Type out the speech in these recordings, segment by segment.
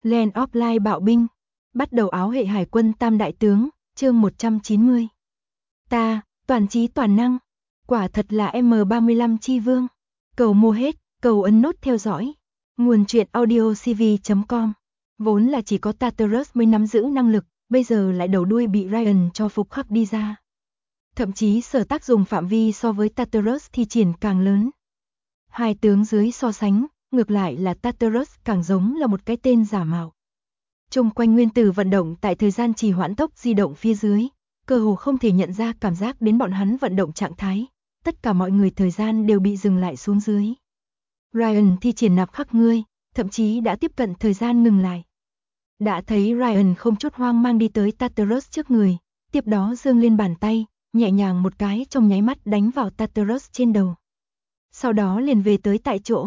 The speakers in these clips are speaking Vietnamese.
Land of Light bạo binh. Bắt đầu áo hệ hải quân tam đại tướng, chương 190. Ta, toàn trí toàn năng. Quả thật là M35 chi vương. Cầu mua hết, cầu ấn nút theo dõi. Nguồn truyện audiocv.com. Vốn là chỉ có Tartarus mới nắm giữ năng lực, bây giờ lại đầu đuôi bị Ryan cho phục khắc đi ra. Thậm chí sở tác dùng phạm vi so với Tartarus thi triển càng lớn. Hai tướng dưới so sánh, ngược lại là Tartarus càng giống là một cái tên giả mạo. Chung quanh nguyên tử vận động tại thời gian trì hoãn tốc di động phía dưới, cơ hồ không thể nhận ra cảm giác đến bọn hắn vận động trạng thái, tất cả mọi người thời gian đều bị dừng lại xuống dưới. Ryan thi triển nạp khắc ngươi, thậm chí đã tiếp cận thời gian ngừng lại. Đã thấy Ryan không chút hoang mang đi tới Tartarus trước người, tiếp đó giương lên bàn tay, nhẹ nhàng một cái trong nháy mắt đánh vào Tartarus trên đầu. Sau đó liền về tới tại chỗ.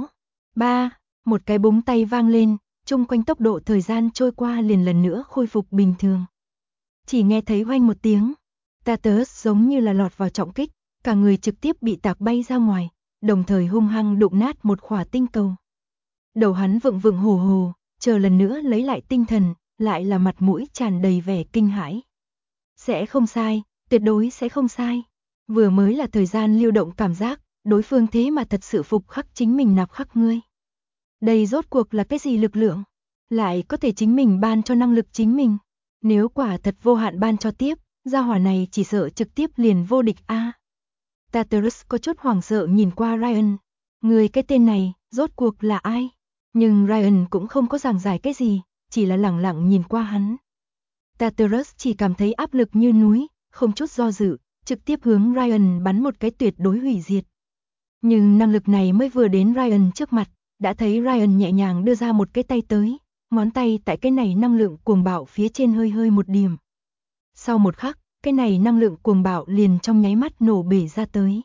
Một cái búng tay vang lên, chung quanh tốc độ thời gian trôi qua liền lần nữa khôi phục bình thường. Chỉ nghe thấy oanh một tiếng, Tartarus giống như là lọt vào trọng kích, cả người trực tiếp bị tạc bay ra ngoài, đồng thời hung hăng đụng nát một khỏa tinh cầu. Đầu hắn vựng vựng hồ hồ, chờ lần nữa lấy lại tinh thần, lại là mặt mũi tràn đầy vẻ kinh hãi. Sẽ không sai, tuyệt đối sẽ không sai. Vừa mới là thời gian lưu động cảm giác, đối phương thế mà thật sự phục khắc chính mình nạp khắc ngươi. Đây rốt cuộc là cái gì lực lượng? Lại có thể chính mình ban cho năng lực chính mình. Nếu quả thật vô hạn ban cho tiếp, gia hỏa này chỉ sợ trực tiếp liền vô địch a. Tartarus có chút hoảng sợ nhìn qua Ryan. Người cái tên này, rốt cuộc là ai? Nhưng Ryan cũng không có giảng giải cái gì, chỉ là lẳng lặng nhìn qua hắn. Tartarus chỉ cảm thấy áp lực như núi, không chút do dự, trực tiếp hướng Ryan bắn một cái tuyệt đối hủy diệt. Nhưng năng lực này mới vừa đến Ryan trước mặt, đã thấy Ryan nhẹ nhàng đưa ra một cái tay tới, ngón tay tại cái này năng lượng cuồng bạo phía trên hơi hơi một điểm. Sau một khắc, cái này năng lượng cuồng bạo liền trong nháy mắt nổ bể ra tới.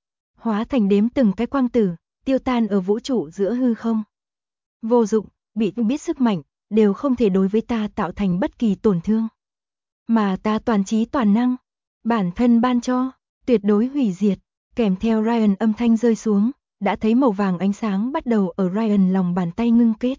Hóa thành đếm từng cái quang tử, tiêu tan ở vũ trụ giữa hư không. Vô dụng, bị biết sức mạnh, đều không thể đối với ta tạo thành bất kỳ tổn thương. Mà ta toàn trí toàn năng, bản thân ban cho, tuyệt đối hủy diệt, kèm theo Ryan âm thanh rơi xuống, đã thấy màu vàng ánh sáng bắt đầu ở Ryan lòng bàn tay ngưng kết.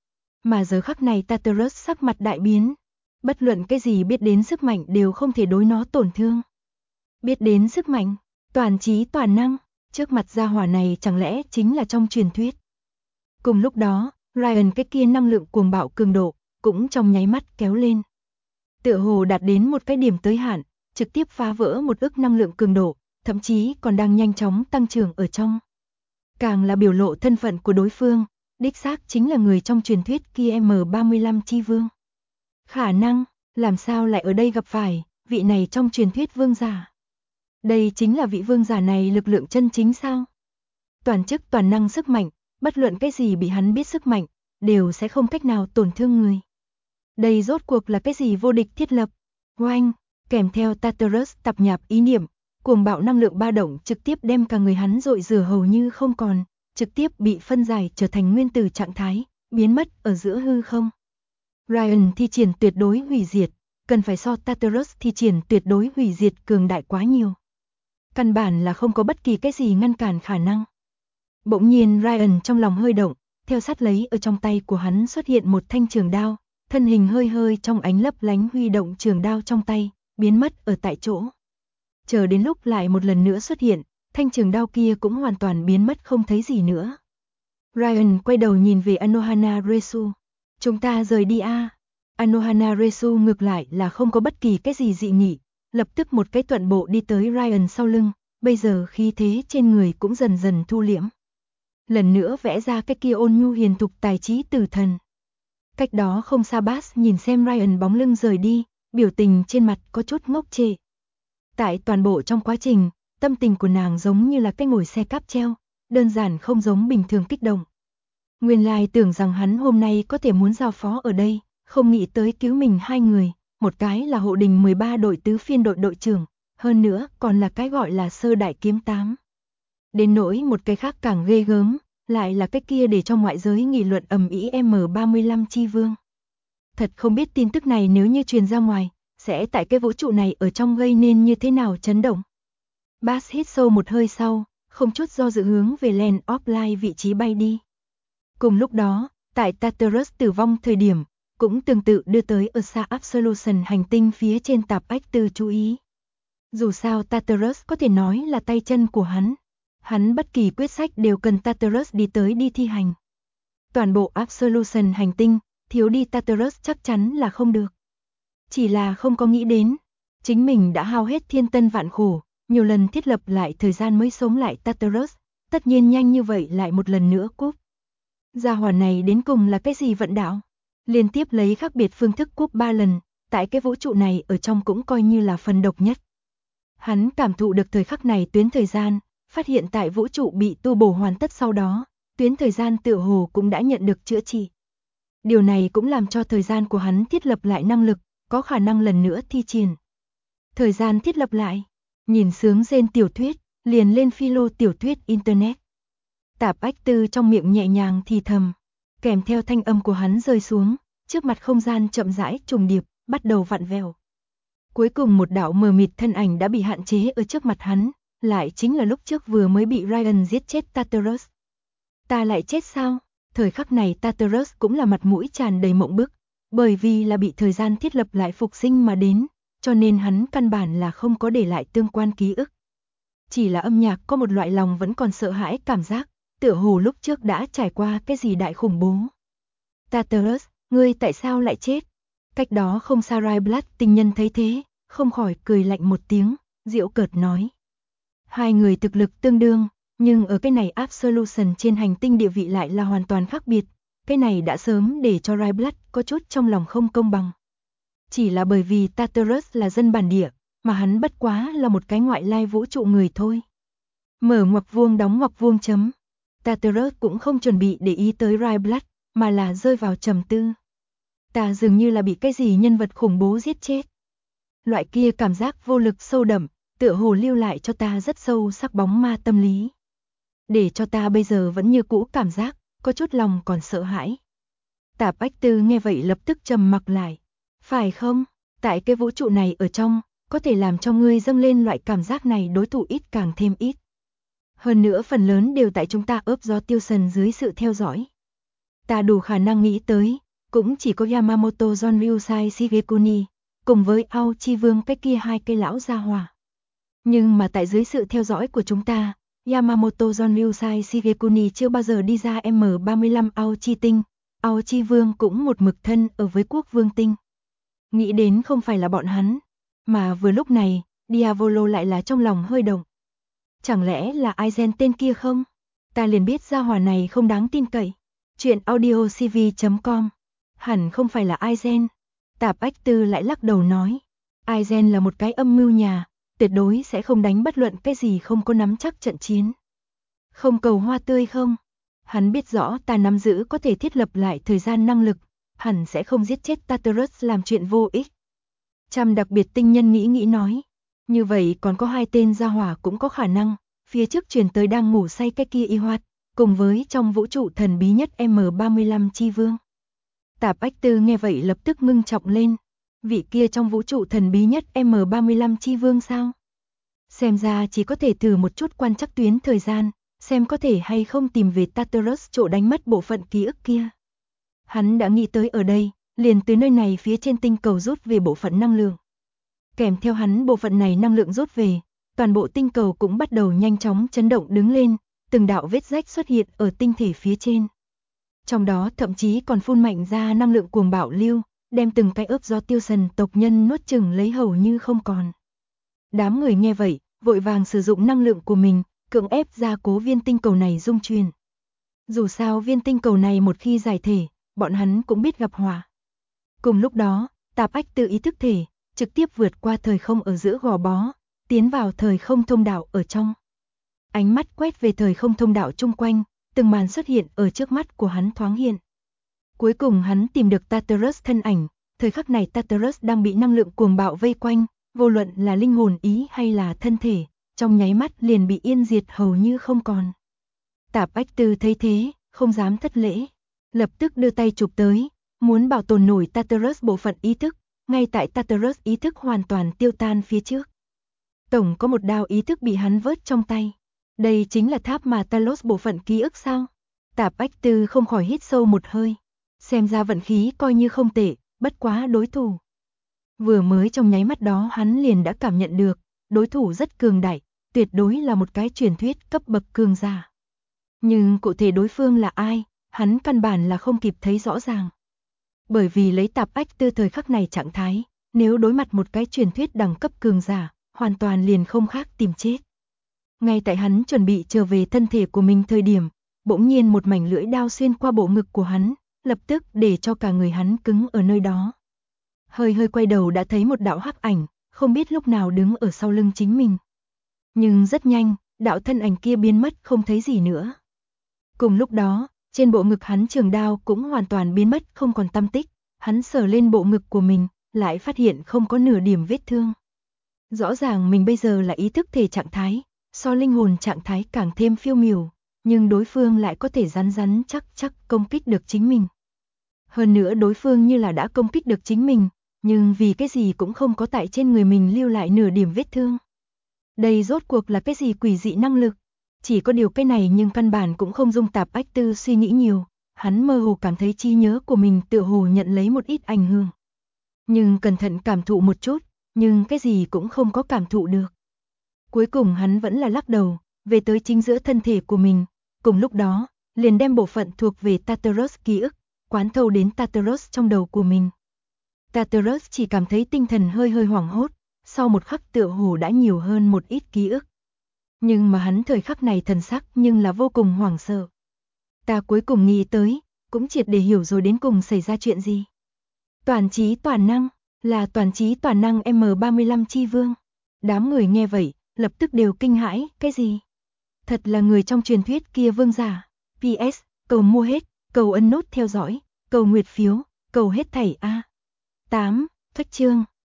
Mà giờ khắc này Tartarus sắc mặt đại biến, bất luận cái gì biết đến sức mạnh đều không thể đối nó tổn thương. Biết đến sức mạnh, toàn trí toàn năng, trước mặt gia hỏa này chẳng lẽ chính là trong truyền thuyết. Cùng lúc đó, Ryan cái kia năng lượng cuồng bạo cường độ, cũng trong nháy mắt kéo lên. Tựa hồ đạt đến một cái điểm tới hạn, trực tiếp phá vỡ một ức năng lượng cường độ, thậm chí còn đang nhanh chóng tăng trưởng ở trong. Càng là biểu lộ thân phận của đối phương, đích xác chính là người trong truyền thuyết kia M35 chi vương. Khả năng, làm sao lại ở đây gặp phải, vị này trong truyền thuyết vương giả. Đây chính là vị vương giả này lực lượng chân chính sao? Toàn chức toàn năng sức mạnh, bất luận cái gì bị hắn biết sức mạnh, đều sẽ không cách nào tổn thương người. Đây rốt cuộc là cái gì vô địch thiết lập? Oanh, kèm theo Tartarus tập nhạp ý niệm, cuồng bạo năng lượng ba động trực tiếp đem cả người hắn dội rửa hầu như không còn, trực tiếp bị phân giải trở thành nguyên tử trạng thái, biến mất ở giữa hư không. Ryan thi triển tuyệt đối hủy diệt, cần phải so Tartarus thi triển tuyệt đối hủy diệt cường đại quá nhiều. Căn bản là không có bất kỳ cái gì ngăn cản khả năng. Bỗng nhiên Ryan trong lòng hơi động, theo sát lấy ở trong tay của hắn xuất hiện một thanh trường đao, thân hình hơi hơi trong ánh lấp lánh huy động trường đao trong tay, biến mất ở tại chỗ. Chờ đến lúc lại một lần nữa xuất hiện, thanh trường đao kia cũng hoàn toàn biến mất không thấy gì nữa. Ryan quay đầu nhìn về Anohana Resu. Chúng ta rời đi a. Anohana Resu ngược lại là không có bất kỳ cái gì dị nghị, lập tức một cái tuận bộ đi tới Ryan sau lưng, bây giờ khí thế trên người cũng dần dần thu liễm. Lần nữa vẽ ra cái kia ôn nhu hiền thục tài trí tử thần. Cách đó không xa Bass nhìn xem Ryan bóng lưng rời đi, biểu tình trên mặt có chút ngốc trệ. Tại toàn bộ trong quá trình, tâm tình của nàng giống như là cái ngồi xe cáp treo, đơn giản không giống bình thường kích động. Nguyên lai tưởng rằng hắn hôm nay có thể muốn giao phó ở đây, không nghĩ tới cứu mình hai người, một cái là hộ đình 13 đội tứ phiên đội đội trưởng, hơn nữa còn là cái gọi là sơ đại kiếm 8. Đến nỗi một cái khác càng ghê gớm, lại là cái kia để cho ngoại giới nghị luận ầm ĩ M35 chi vương. Thật không biết tin tức này nếu như truyền ra ngoài, sẽ tại cái vũ trụ này ở trong gây nên như thế nào chấn động. Bass hít sâu một hơi sau, không chút do dự hướng về Land of Light vị trí bay đi. Cùng lúc đó, tại Tartarus tử vong thời điểm, cũng tương tự đưa tới ở xa Absolution hành tinh phía trên Tạp Ách Tư chú ý. Dù sao Tartarus có thể nói là tay chân của hắn bất kỳ quyết sách đều cần Tartarus đi thi hành. Toàn bộ Absolution hành tinh, thiếu đi Tartarus chắc chắn là không được. Chỉ là không có nghĩ đến, chính mình đã hao hết thiên tân vạn khổ, nhiều lần thiết lập lại thời gian mới sống lại Tartarus, tất nhiên nhanh như vậy lại một lần nữa cúp. Gia hỏa này đến cùng là cái gì vận đạo? Liên tiếp lấy khác biệt phương thức cúp 3 lần, tại cái vũ trụ này ở trong cũng coi như là phần độc nhất. Hắn cảm thụ được thời khắc này tuyến thời gian, phát hiện tại vũ trụ bị tu bổ hoàn tất sau đó, tuyến thời gian tựa hồ cũng đã nhận được chữa trị. Điều này cũng làm cho thời gian của hắn thiết lập lại năng lực, có khả năng lần nữa thi triển. Thời gian thiết lập lại, nhìn sướng rên tiểu thuyết, liền lên philo tiểu thuyết Internet. Tạp Ách Tư trong miệng nhẹ nhàng thì thầm, kèm theo thanh âm của hắn rơi xuống, trước mặt không gian chậm rãi trùng điệp, bắt đầu vặn vẹo. Cuối cùng một đạo mờ mịt thân ảnh đã bị hạn chế ở trước mặt hắn, lại chính là lúc trước vừa mới bị Ryan giết chết Tartarus. Ta lại chết sao? Thời khắc này Tartarus cũng là mặt mũi tràn đầy mộng bức, bởi vì là bị thời gian thiết lập lại phục sinh mà đến, cho nên hắn căn bản là không có để lại tương quan ký ức. Chỉ là âm nhạc có một loại lòng vẫn còn sợ hãi cảm giác, tựa hồ lúc trước đã trải qua cái gì đại khủng bố. Tartarus, ngươi tại sao lại chết? Cách đó không xa Ryblatt tinh nhân thấy thế, không khỏi cười lạnh một tiếng, giễu cợt nói. Hai người thực lực tương đương, nhưng ở cái này Absolution trên hành tinh địa vị lại là hoàn toàn khác biệt, cái này đã sớm để cho Ryblatt có chút trong lòng không công bằng. Chỉ là bởi vì Tartarus là dân bản địa, mà hắn bất quá là một cái ngoại lai vũ trụ người thôi. Mở ngoặc vuông đóng ngoặc vuông chấm. Tartarus cũng không chuẩn bị để ý tới Ryblatt, mà là rơi vào trầm tư. Ta dường như là bị cái gì nhân vật khủng bố giết chết. Loại kia cảm giác vô lực sâu đậm, tựa hồ lưu lại cho ta rất sâu sắc bóng ma tâm lý. Để cho ta bây giờ vẫn như cũ cảm giác, có chút lòng còn sợ hãi. Tạp Ách Tư nghe vậy lập tức trầm mặc lại. Phải không? Tại cái vũ trụ này ở trong, có thể làm cho ngươi dâng lên loại cảm giác này đối thủ ít càng thêm ít. Hơn nữa phần lớn đều tại chúng ta ướp gió tiêu sần dưới sự theo dõi. Ta đủ khả năng nghĩ tới, cũng chỉ có Yamamoto Jonryusai Shigekuni, cùng cùng với Ao Chi Vương cái kia hai cây lão gia hỏa. Nhưng mà tại dưới sự theo dõi của chúng ta, Yamamoto Jonryusai Shigekuni chưa bao giờ đi ra M35 Ao Chi Tinh, Ao Chi Vương cũng một mực thân ở với Quốc Vương Tinh. Nghĩ đến không phải là bọn hắn, mà vừa lúc này, Diavolo lại là trong lòng hơi động. Chẳng lẽ là Aizen tên kia không? Ta liền biết gia hỏa này không đáng tin cậy. Chuyện audiocv.com. Hẳn không phải là Aizen. Tạp Ách Tư lại lắc đầu nói. Aizen là một cái âm mưu nhà, tuyệt đối sẽ không đánh bất luận cái gì không có nắm chắc trận chiến. Không cầu hoa tươi không? Hắn biết rõ ta nắm giữ có thể thiết lập lại thời gian năng lực, hẳn sẽ không giết chết Tartarus làm chuyện vô ích. Trăm đặc biệt tinh nhân nghĩ nói. Như vậy còn có hai tên gia hỏa cũng có khả năng, phía trước truyền tới đang ngủ say cái kia y hoạt, cùng với trong vũ trụ thần bí nhất M35 Chi Vương. Tạp Ách Tư nghe vậy lập tức ngưng trọng lên, vị kia trong vũ trụ thần bí nhất M35 Chi Vương sao? Xem ra chỉ có thể thử một chút quan trắc tuyến thời gian, xem có thể hay không tìm về Tartarus chỗ đánh mất bộ phận ký ức kia. Hắn đã nghĩ tới ở đây, liền từ nơi này phía trên tinh cầu rút về bộ phận năng lượng. Kèm theo hắn bộ phận này năng lượng rút về, toàn bộ tinh cầu cũng bắt đầu nhanh chóng chấn động đứng lên, từng đạo vết rách xuất hiện ở tinh thể phía trên. Trong đó thậm chí còn phun mạnh ra năng lượng cuồng bạo lưu, đem từng cái ướp gió tiêu sần tộc nhân nuốt chửng lấy hầu như không còn. Đám người nghe vậy, vội vàng sử dụng năng lượng của mình, cưỡng ép gia cố viên tinh cầu này dung chuyển. Dù sao viên tinh cầu này một khi giải thể, bọn hắn cũng biết gặp họa. Cùng lúc đó, Tạp Ách Tư ý thức thể, trực tiếp vượt qua thời không ở giữa gò bó, tiến vào thời không thông đạo ở trong. Ánh mắt quét về thời không thông đạo chung quanh, từng màn xuất hiện ở trước mắt của hắn thoáng hiện. Cuối cùng hắn tìm được Tartarus thân ảnh, thời khắc này Tartarus đang bị năng lượng cuồng bạo vây quanh, vô luận là linh hồn ý hay là thân thể, trong nháy mắt liền bị yên diệt hầu như không còn. Tạp Ách Tư thấy thế, không dám thất lễ, lập tức đưa tay chụp tới, muốn bảo tồn nổi Tartarus bộ phận ý thức, ngay tại Tartarus ý thức hoàn toàn tiêu tan phía trước. Tổng có một đao ý thức bị hắn vớt trong tay. Đây chính là tháp mà Talos bộ phận ký ức sao? Tạp Ách Tư không khỏi hít sâu một hơi. Xem ra vận khí coi như không tệ, bất quá đối thủ. Vừa mới trong nháy mắt đó hắn liền đã cảm nhận được, đối thủ rất cường đại, tuyệt đối là một cái truyền thuyết cấp bậc cường giả. Nhưng cụ thể đối phương là ai, hắn căn bản là không kịp thấy rõ ràng. Bởi vì lấy Tạp Ách Tư thời khắc này trạng thái, nếu đối mặt một cái truyền thuyết đẳng cấp cường giả, hoàn toàn liền không khác tìm chết. Ngay tại hắn chuẩn bị trở về thân thể của mình thời điểm, bỗng nhiên một mảnh lưỡi đao xuyên qua bộ ngực của hắn, lập tức để cho cả người hắn cứng ở nơi đó. Hơi quay đầu đã thấy một đạo hắc ảnh, không biết lúc nào đứng ở sau lưng chính mình. Nhưng rất nhanh, đạo thân ảnh kia biến mất không thấy gì nữa. Cùng lúc đó, trên bộ ngực hắn trường đao cũng hoàn toàn biến mất không còn tăm tích, hắn sờ lên bộ ngực của mình, lại phát hiện không có nửa điểm vết thương. Rõ ràng mình bây giờ là ý thức thể trạng thái, so linh hồn trạng thái càng thêm phiêu miểu, nhưng đối phương lại có thể rắn rắn chắc công kích được chính mình. Hơn nữa đối phương như là đã công kích được chính mình, nhưng vì cái gì cũng không có tại trên người mình lưu lại nửa điểm vết thương. Đây rốt cuộc là cái gì quỷ dị năng lực? Chỉ có điều cái này nhưng căn bản cũng không dung Tạp Ách Tư suy nghĩ nhiều, hắn mơ hồ cảm thấy trí nhớ của mình tựa hồ nhận lấy một ít ảnh hưởng. Nhưng cẩn thận cảm thụ một chút, nhưng cái gì cũng không có cảm thụ được. Cuối cùng hắn vẫn là lắc đầu, về tới chính giữa thân thể của mình, cùng lúc đó, liền đem bộ phận thuộc về Tartarus ký ức, quán thâu đến Tartarus trong đầu của mình. Tartarus chỉ cảm thấy tinh thần hơi hoảng hốt, sau một khắc tựa hồ đã nhiều hơn một ít ký ức. Nhưng mà hắn thời khắc này thần sắc nhưng là vô cùng hoảng sợ. Ta cuối cùng nghĩ tới, cũng triệt để hiểu rồi đến cùng xảy ra chuyện gì. Toàn trí toàn năng, là toàn trí toàn năng M35 chi vương. Đám người nghe vậy, lập tức đều kinh hãi, cái gì? Thật là người trong truyền thuyết kia vương giả. PS, cầu mua hết, cầu ấn nút theo dõi, cầu nguyệt phiếu, cầu hết thảy A. 8. Thuách chương